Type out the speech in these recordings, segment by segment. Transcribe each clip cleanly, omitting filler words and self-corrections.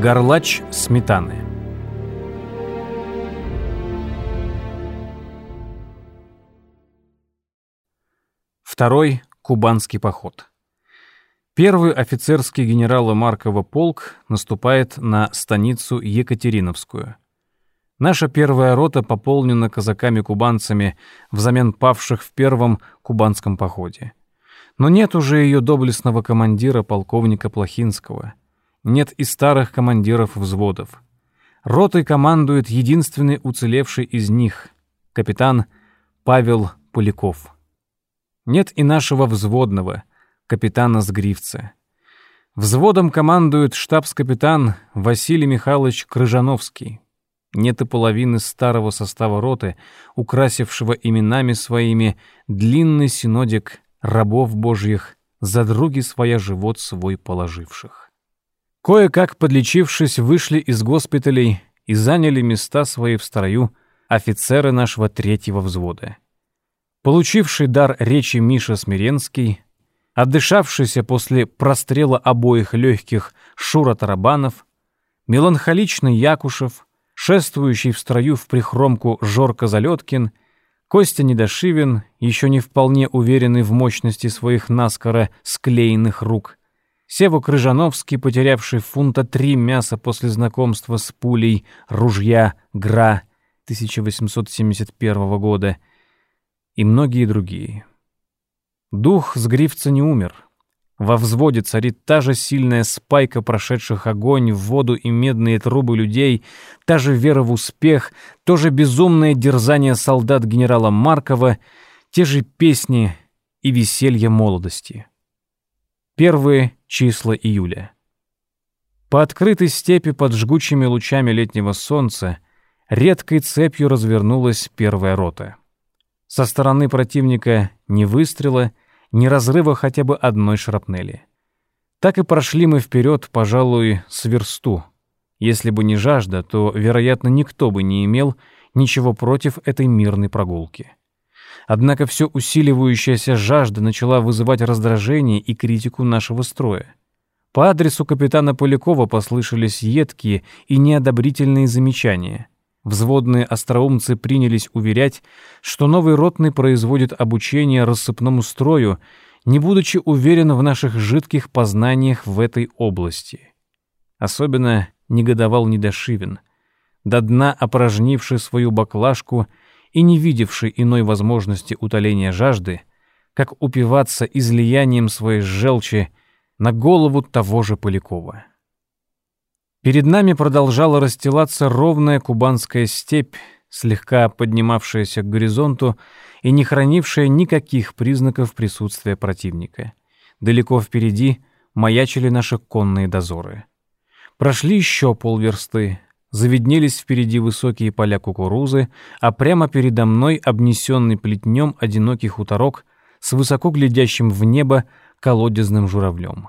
Горлач сметаны. Второй кубанский поход. Первый офицерский генерала Маркова полк наступает на станицу Екатериновскую. Наша первая рота пополнена казаками-кубанцами взамен павших в первом кубанском походе. Но нет уже ее доблестного командира полковника Плохинского. Нет и старых командиров взводов. Ротой командует единственный уцелевший из них — капитан Павел Поляков. Нет и нашего взводного, капитана Сгривца. Взводом командует штабс-капитан Василий Михайлович Крыжановский. Нет и половины старого состава роты, украсившего именами своими длинный синодик рабов божьих, за други своя живот свой положивших. Кое-как подлечившись, вышли из госпиталей и заняли места свои в строю офицеры нашего третьего взвода. Получивший дар речи Миша Смиренский, отдышавшийся после прострела обоих легких Шура Тарабанов, меланхоличный Якушев, шествующий в строю в прихромку Жорко Залеткин, Костя Недошивин, еще не вполне уверенный в мощности своих наскоро склеенных рук, Сева Крыжановский, потерявший фунта 3 мяса после знакомства с пулей ружья ГРА 1871 года, и многие другие. Дух Сгривца не умер. Во взводе царит та же сильная спайка прошедших огонь, в воду и медные трубы людей, та же вера в успех, то же безумное дерзание солдат генерала Маркова, те же песни и веселье молодости. Первые числа июля. По открытой степи под жгучими лучами летнего солнца редкой цепью развернулась первая рота. Со стороны противника ни выстрела, ни разрыва хотя бы одной шрапнели. Так и прошли мы вперед, пожалуй, с версту. Если бы не жажда, то, вероятно, никто бы не имел ничего против этой мирной прогулки. Однако все усиливающаяся жажда начала вызывать раздражение и критику нашего строя. По адресу капитана Полякова послышались едкие и неодобрительные замечания. Взводные остроумцы принялись уверять, что новый ротный производит обучение рассыпному строю, не будучи уверен в наших жидких познаниях в этой области. Особенно негодовал Недошивин, до дна опорожнивший свою баклажку и не видевший иной возможности утоления жажды, как упиваться излиянием своей желчи на голову того же Полякова. Перед нами продолжала расстилаться ровная кубанская степь, слегка поднимавшаяся к горизонту и не хранившая никаких признаков присутствия противника. Далеко впереди маячили наши конные дозоры. Прошли еще полверсты, завиднелись впереди высокие поля кукурузы, а прямо передо мной обнесенный плетнем одинокий хуторок с высоко глядящим в небо колодезным журавлем.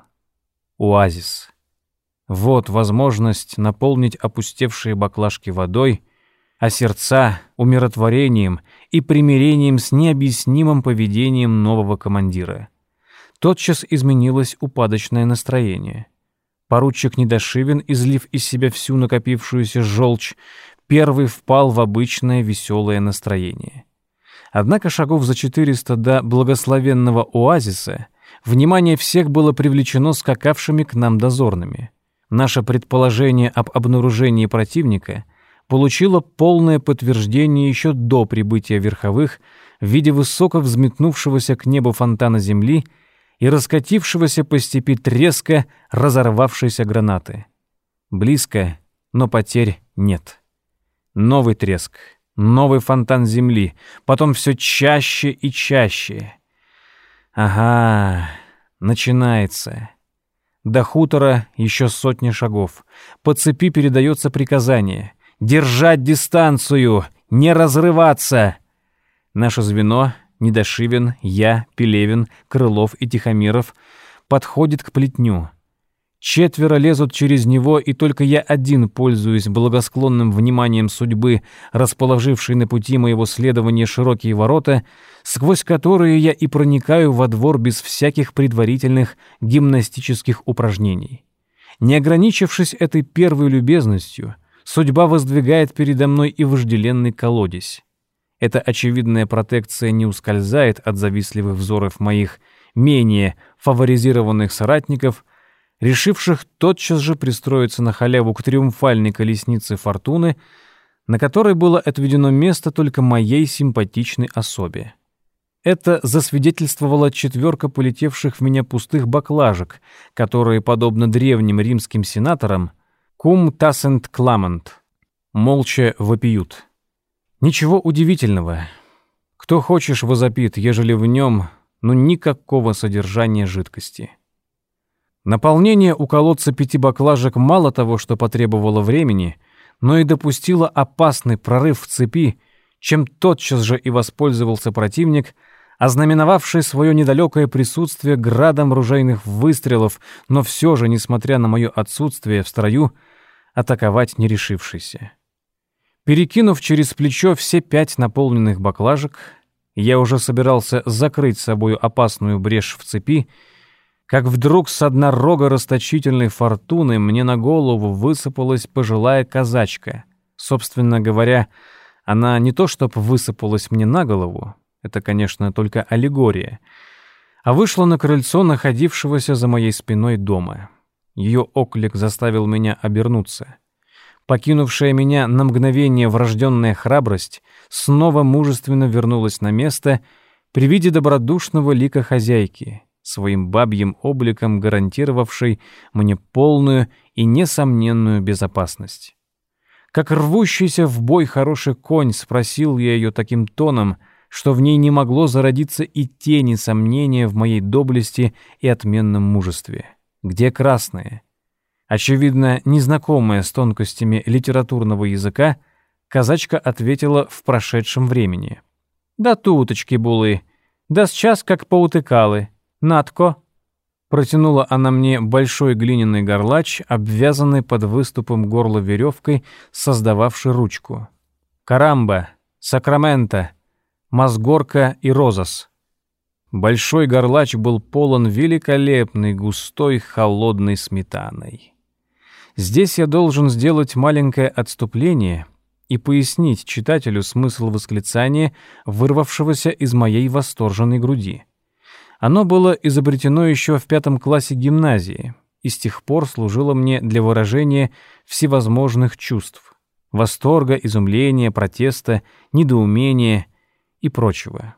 Оазис. Вот возможность наполнить опустевшие баклажки водой, а сердца — умиротворением и примирением с необъяснимым поведением нового командира. Тотчас изменилось упадочное настроение. Поручик Недошивин, излив из себя всю накопившуюся желчь, первый впал в обычное веселое настроение. Однако шагов за 400 до благословенного оазиса внимание всех было привлечено скакавшими к нам дозорными. Наше предположение об обнаружении противника получило полное подтверждение еще до прибытия верховых в виде высоко взметнувшегося к небу фонтана земли и раскатившегося по степи треска разорвавшейся гранаты. Близко, но потерь нет. Новый треск, новый фонтан земли, потом все чаще и чаще. Ага, начинается. До хутора еще 100 шагов. По цепи передается приказание: держать дистанцию, не разрываться. Наше звено — Недошивин, я, Пелевин, Крылов и Тихомиров — подходит к плетню. 4 лезут через него, и только я один пользуюсь благосклонным вниманием судьбы, расположившей на пути моего следования широкие ворота, сквозь которые я и проникаю во двор без всяких предварительных гимнастических упражнений. Не ограничившись этой первой любезностью, судьба воздвигает передо мной и вожделенный колодезь. Эта очевидная протекция не ускользает от завистливых взоров моих менее фаворизированных соратников, решивших тотчас же пристроиться на халяву к триумфальной колеснице фортуны, на которой было отведено место только моей симпатичной особе. Это засвидетельствовала четверка полетевших в меня пустых баклажек, которые, подобно древним римским сенаторам, «cum tacent clamant» — молча вопиют. Ничего удивительного. Кто хочешь возопит, ежели в нем, никакого содержания жидкости. Наполнение у колодца 5 баклажек мало того, что потребовало времени, но и допустило опасный прорыв в цепи, чем тотчас же и воспользовался противник, ознаменовавший свое недалекое присутствие градом ружейных выстрелов, но все же, несмотря на мое отсутствие в строю, атаковать не решившийся. Перекинув через плечо все 5 наполненных баклажек, я уже собирался закрыть собою опасную брешь в цепи, как вдруг с дна рога расточительной фортуны мне на голову высыпалась пожилая казачка. Собственно говоря, она не то чтоб высыпалась мне на голову, это, конечно, только аллегория, а вышла на крыльцо находившегося за моей спиной дома. Ее оклик заставил меня обернуться. Покинувшая меня на мгновение врожденная храбрость снова мужественно вернулась на место при виде добродушного лика хозяйки, своим бабьим обликом гарантировавшей мне полную и несомненную безопасность. Как рвущийся в бой хороший конь, спросил я ее таким тоном, что в ней не могло зародиться и тени сомнения в моей доблести и отменном мужестве. Где красные? Очевидно, незнакомая с тонкостями литературного языка, казачка ответила в прошедшем времени. «Да туточки булы, да сейчас как поутыкалы. Натко!» Протянула она мне большой глиняный горлач, обвязанный под выступом горла веревкой, создававший ручку. «Карамба! Сакраменто! Мазгорка и Розас!» Большой горлач был полон великолепной, густой, холодной сметаной. Здесь я должен сделать маленькое отступление и пояснить читателю смысл восклицания, вырвавшегося из моей восторженной груди. Оно было изобретено еще в 5 классе гимназии и с тех пор служило мне для выражения всевозможных чувств — восторга, изумления, протеста, недоумения и прочего.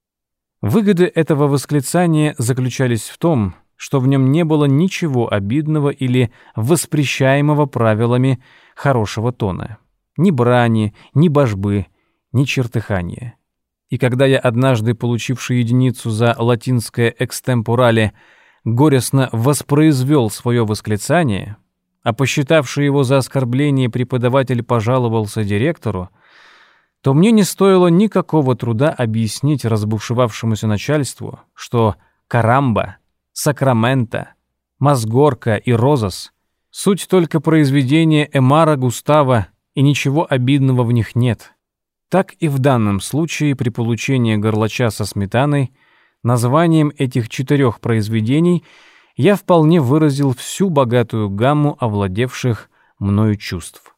Выгоды этого восклицания заключались в том, что в нем не было ничего обидного или воспрещаемого правилами хорошего тона. Ни брани, ни божбы, ни чертыхания. И когда я однажды, получивший единицу за латинское экстемпорале, горестно воспроизвел свое восклицание, а посчитавший его за оскорбление преподаватель пожаловался директору, то мне не стоило никакого труда объяснить разбушевавшемуся начальству, что «Карамба», «Сакраменто», «Мазгорка» и «Розас» — суть только произведения Эмара Густава, и ничего обидного в них нет. Так и в данном случае при получении горлача со сметаной названием этих 4 произведений я вполне выразил всю богатую гамму овладевших мною чувств.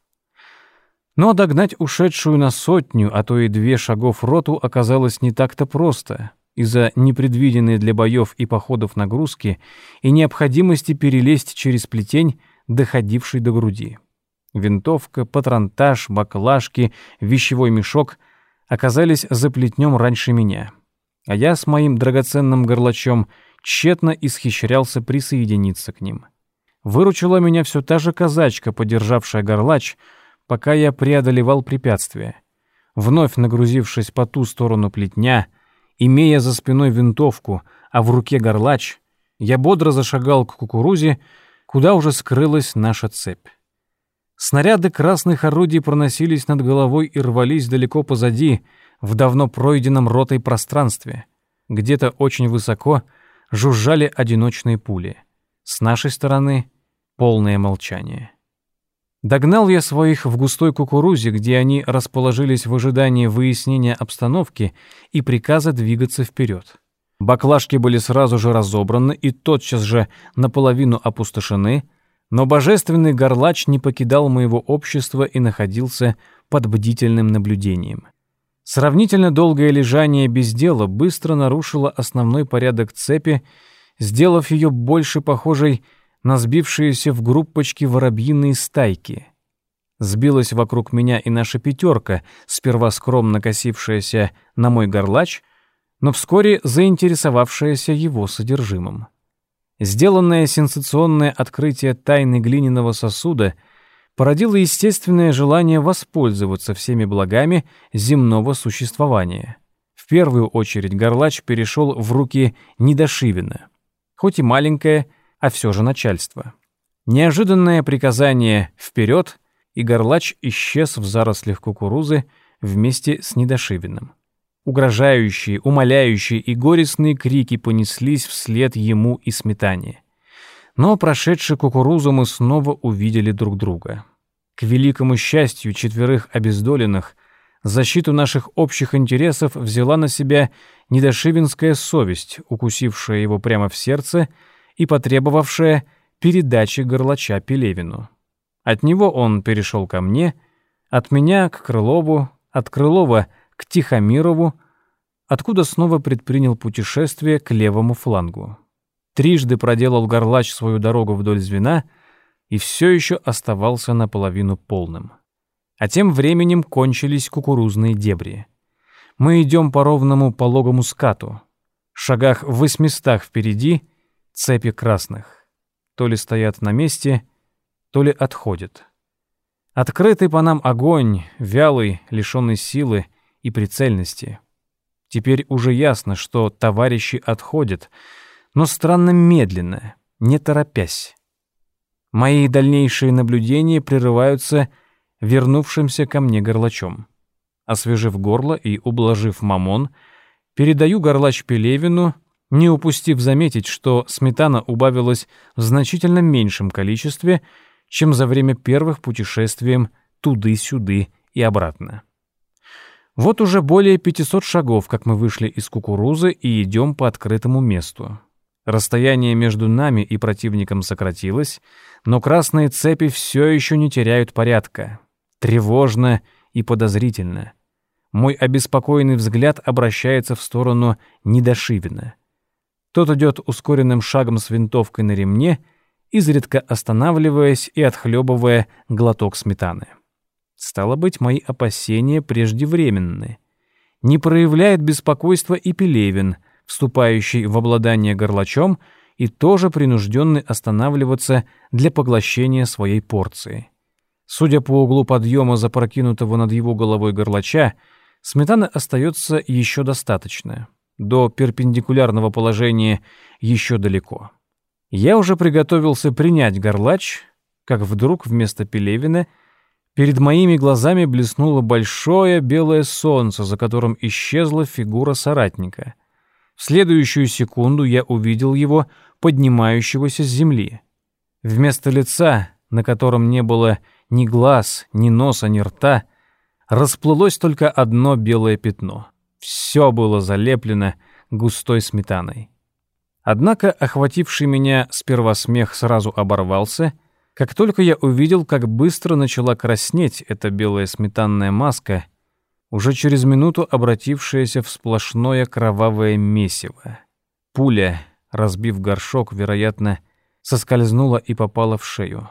Но догнать ушедшую на 100, а то и 2 шагов роту оказалось не так-то просто из-за непредвиденной для боев и походов нагрузки и необходимости перелезть через плетень, доходивший до груди. Винтовка, патронтаж, баклажки, вещевой мешок оказались за плетнем раньше меня, а я с моим драгоценным горлачом тщетно исхищрялся присоединиться к ним. Выручила меня все та же казачка, подержавшая горлач, пока я преодолевал препятствия. Вновь нагрузившись по ту сторону плетня, имея за спиной винтовку, а в руке горлач, я бодро зашагал к кукурузе, куда уже скрылась наша цепь. Снаряды красных орудий проносились над головой и рвались далеко позади, в давно пройденном ротой пространстве. Где-то очень высоко жужжали одиночные пули. С нашей стороны полное молчание. Догнал я своих в густой кукурузе, где они расположились в ожидании выяснения обстановки и приказа двигаться вперед. Баклажки были сразу же разобраны и тотчас же наполовину опустошены, Но божественный горлач не покидал моего общества и находился под бдительным наблюдением. Сравнительно долгое лежание без дела быстро нарушило основной порядок цепи, сделав ее больше похожей на сбившиеся в группочки воробьиные стайки. Сбилась вокруг меня и наша пятерка, сперва скромно косившаяся на мой горлач, но вскоре заинтересовавшаяся его содержимым. Сделанное сенсационное открытие тайны глиняного сосуда породило естественное желание воспользоваться всеми благами земного существования. В первую очередь горлач перешел в руки Недошивина, хоть и маленькое, а все же начальство. Неожиданное приказание «вперед», и горлач исчез в зарослях кукурузы вместе с Недошивиным. Угрожающие, умоляющие и горестные крики понеслись вслед ему и Сметане. Но, прошедши кукурузу, мы снова увидели друг друга. К великому счастью четверых обездоленных, защиту наших общих интересов взяла на себя недошивинская совесть, укусившая его прямо в сердце и потребовавшая передачи горлача Пелевину. От него он перешел ко мне, от меня к Крылову, от Крылова к Тихомирову, откуда снова предпринял путешествие к левому флангу. Трижды проделал горлач свою дорогу вдоль звена и все еще оставался наполовину полным. А тем временем кончились кукурузные дебри. Мы идем по ровному пологому скату. В шагах в 800 впереди цепи красных. То ли стоят на месте, то ли отходят. Открытый по нам огонь, вялый, лишенный силы и прицельности. Теперь уже ясно, что товарищи отходят, но странно медленно, не торопясь. Мои дальнейшие наблюдения прерываются вернувшимся ко мне горлачом. Освежив горло и ублажив мамон, передаю горлач Пелевину, не упустив заметить, что сметана убавилась в значительно меньшем количестве, чем за время первых путешествий туды-сюды и обратно. Вот уже более 500 шагов, как мы вышли из кукурузы и идем по открытому месту. Расстояние между нами и противником сократилось, но красные цепи все еще не теряют порядка. Тревожно и подозрительно. Мой обеспокоенный взгляд обращается в сторону Недошивина. Тот идет ускоренным шагом с винтовкой на ремне, изредка останавливаясь и отхлебывая глоток сметаны. Стало быть, мои опасения преждевременны. Не проявляет беспокойства и Пелевин, вступающий в обладание горлачом и тоже принужденный останавливаться для поглощения своей порции. Судя по углу подъема запрокинутого над его головой горлача, сметаны остается еще достаточно. До перпендикулярного положения еще далеко. Я уже приготовился принять горлач, как вдруг вместо Пелевина перед моими глазами блеснуло большое белое солнце, за которым исчезла фигура соратника. В следующую секунду я увидел его, поднимающегося с земли. Вместо лица, на котором не было ни глаз, ни носа, ни рта, расплылось только одно белое пятно. Все было залеплено густой сметаной. Однако охвативший меня сперва смех сразу оборвался, как только я увидел, как быстро начала краснеть эта белая сметанная маска, уже через минуту обратившаяся в сплошное кровавое месиво. Пуля, разбив горшок, вероятно, соскользнула и попала в шею.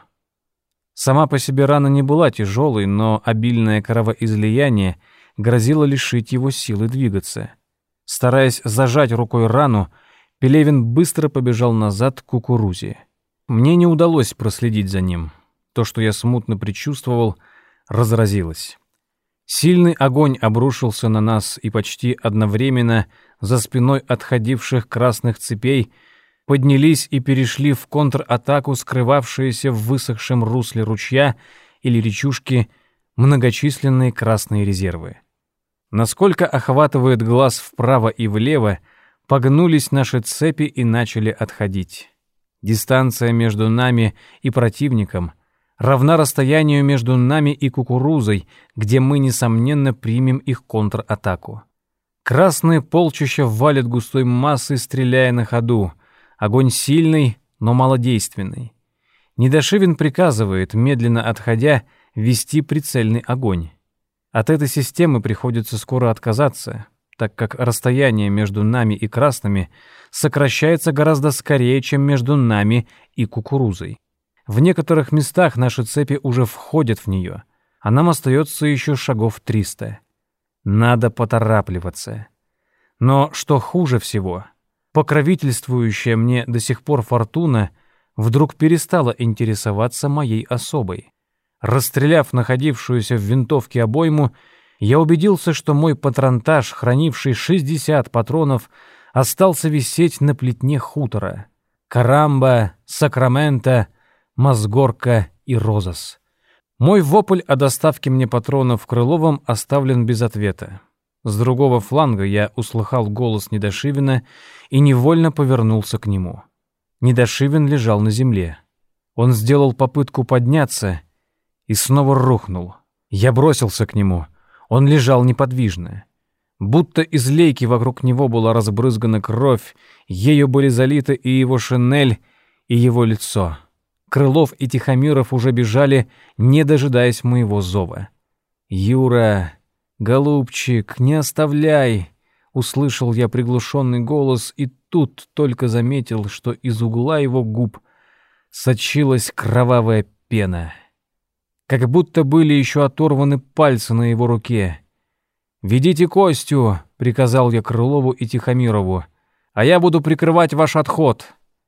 Сама по себе рана не была тяжелой, но обильное кровоизлияние грозило лишить его силы двигаться. Стараясь зажать рукой рану, Пелевин быстро побежал назад к кукурузе. Мне не удалось проследить за ним. То, что я смутно предчувствовал, разразилось. Сильный огонь обрушился на нас, и почти одновременно за спиной отходивших красных цепей поднялись и перешли в контратаку скрывавшиеся в высохшем русле ручья или речушки многочисленные красные резервы. Насколько охватывает глаз вправо и влево, погнулись наши цепи и начали отходить. Дистанция между нами и противником равна расстоянию между нами и кукурузой, где мы, несомненно, примем их контратаку. Красные полчища валят густой массой, стреляя на ходу. Огонь сильный, но малодейственный. Недошивин приказывает, медленно отходя, вести прицельный огонь. От этой системы приходится скоро отказаться, так как расстояние между нами и красными сокращается гораздо скорее, чем между нами и кукурузой. В некоторых местах наши цепи уже входят в нее, а нам остается еще шагов 300. Надо поторапливаться. Но что хуже всего, покровительствующая мне до сих пор фортуна вдруг перестала интересоваться моей особой. Расстреляв находившуюся в винтовке обойму, я убедился, что мой патронтаж, хранивший 60 патронов, остался висеть на плетне хутора. Карамба, Сакраменто, Мазгорка и Розас. Мой вопль о доставке мне патронов Крыловым оставлен без ответа. С другого фланга я услыхал голос Недошивина и невольно повернулся к нему. Недошивин лежал на земле. Он сделал попытку подняться и снова рухнул. Я бросился к нему. Он лежал неподвижно. Будто из лейки вокруг него была разбрызгана кровь, ею были залиты и его шинель, и его лицо. Крылов и Тихомиров уже бежали, не дожидаясь моего зова. «Юра, голубчик, не оставляй!» Услышал я приглушенный голос, и тут только заметил, что из угла его губ сочилась кровавая пена. Как будто были еще оторваны пальцы на его руке. «Ведите Костю!» — приказал я Крылову и Тихомирову. «А я буду прикрывать ваш отход».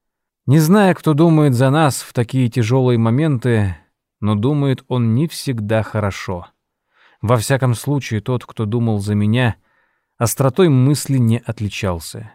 Не зная, кто думает за нас в такие тяжелые моменты, но думает он не всегда хорошо. Во всяком случае, тот, кто думал за меня, остротой мысли не отличался.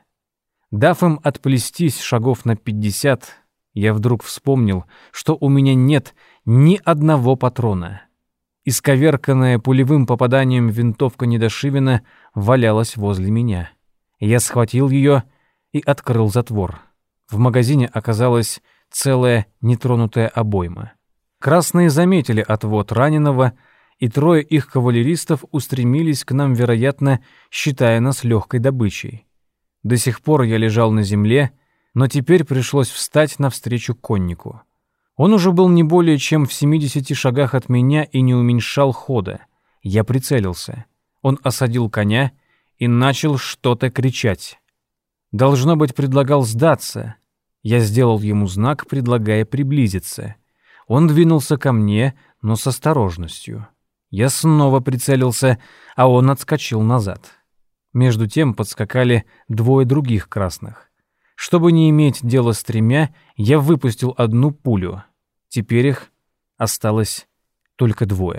Дав им отплестись шагов на 50, я вдруг вспомнил, что у меня нет ни одного патрона. Исковерканная пулевым попаданием винтовка Недошивина валялась возле меня. Я схватил ее и открыл затвор. В магазине оказалась целая нетронутая обойма. Красные заметили отвод раненого, и 3 их кавалеристов устремились к нам, вероятно, считая нас легкой добычей. До сих пор я лежал на земле, но теперь пришлось встать навстречу коннику. Он уже был не более чем в 70 шагах от меня и не уменьшал хода. Я прицелился. Он осадил коня и начал что-то кричать. Должно быть, предлагал сдаться. Я сделал ему знак, предлагая приблизиться. Он двинулся ко мне, но с осторожностью. Я снова прицелился, а он отскочил назад. Между тем подскакали 2 других красных. Чтобы не иметь дела с 3, я выпустил 1 пулю. Теперь их осталось только 2.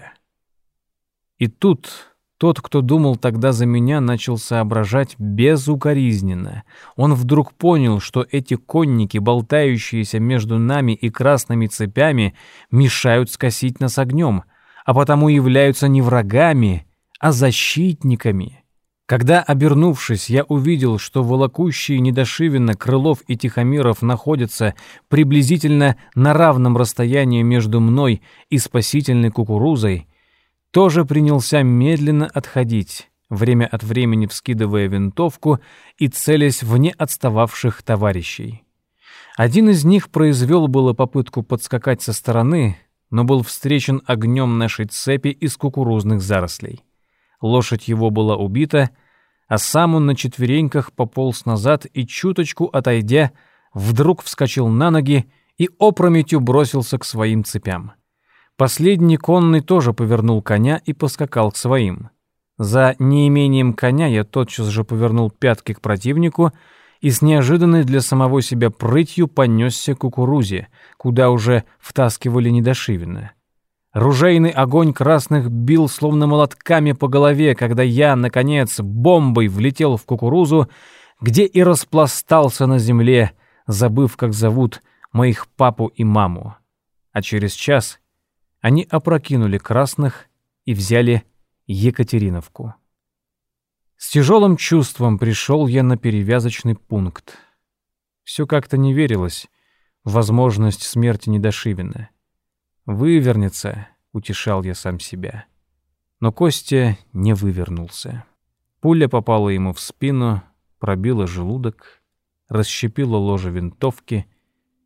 И тут тот, кто думал тогда за меня, начал соображать безукоризненно. Он вдруг понял, что эти конники, болтающиеся между нами и красными цепями, мешают скосить нас огнем, а потому являются не врагами, а защитниками. Когда, обернувшись, я увидел, что волокущие Недошивина, Крылов и Тихомиров находятся приблизительно на равном расстоянии между мной и спасительной кукурузой, тоже принялся медленно отходить, время от времени вскидывая винтовку и целясь в неотстававших товарищей. Один из них произвел было попытку подскакать со стороны, но был встречен огнем нашей цепи из кукурузных зарослей. Лошадь его была убита, а сам он на четвереньках пополз назад и, чуточку отойдя, вдруг вскочил на ноги и опрометью бросился к своим цепям. Последний конный тоже повернул коня и поскакал к своим. За неимением коня я тотчас же повернул пятки к противнику и с неожиданной для самого себя прытью понесся к кукурузе, куда уже втаскивали Недошивина. Ружейный огонь красных бил словно молотками по голове, когда я, наконец, бомбой влетел в кукурузу, где и распластался на земле, забыв, как зовут моих папу и маму. А через час они опрокинули красных и взяли Екатериновку. С тяжелым чувством пришел я на перевязочный пункт. Все как-то не верилось в возможность смерти Недошивина. «Вывернется», — утешал я сам себя. Но Костя не вывернулся. Пуля попала ему в спину, пробила желудок, расщепила ложе винтовки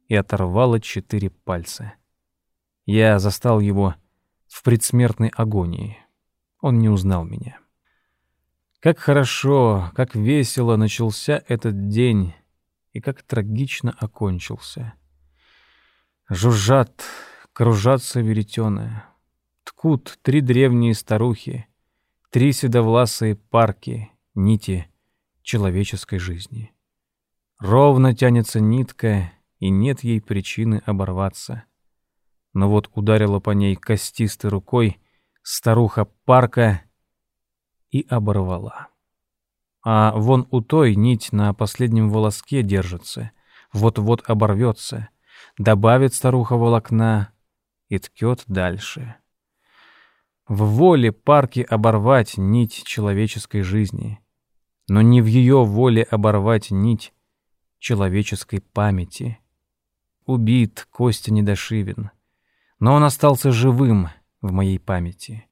и оторвало 4 пальца. Я застал его в предсмертной агонии. Он не узнал меня. Как хорошо, как весело начался этот день и как трагично окончился. Жужжат, кружатся веретены, ткут 3 древние старухи, 3 седовласые парки, нити человеческой жизни. Ровно тянется нитка, и нет ей причины оборваться. Но вот ударила по ней костистой рукой старуха парка и оборвала. А вон у той нить на последнем волоске держится, вот-вот оборвется, добавит старуха волокна и ткет дальше. В воле парки оборвать нить человеческой жизни, но не в ее воле оборвать нить человеческой памяти. Убит Костя Недошивин, но он остался живым в моей памяти.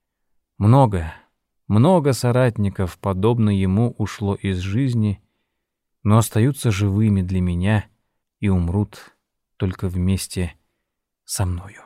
Много соратников, подобно ему, ушло из жизни, но остаются живыми для меня и умрут только вместе со мною.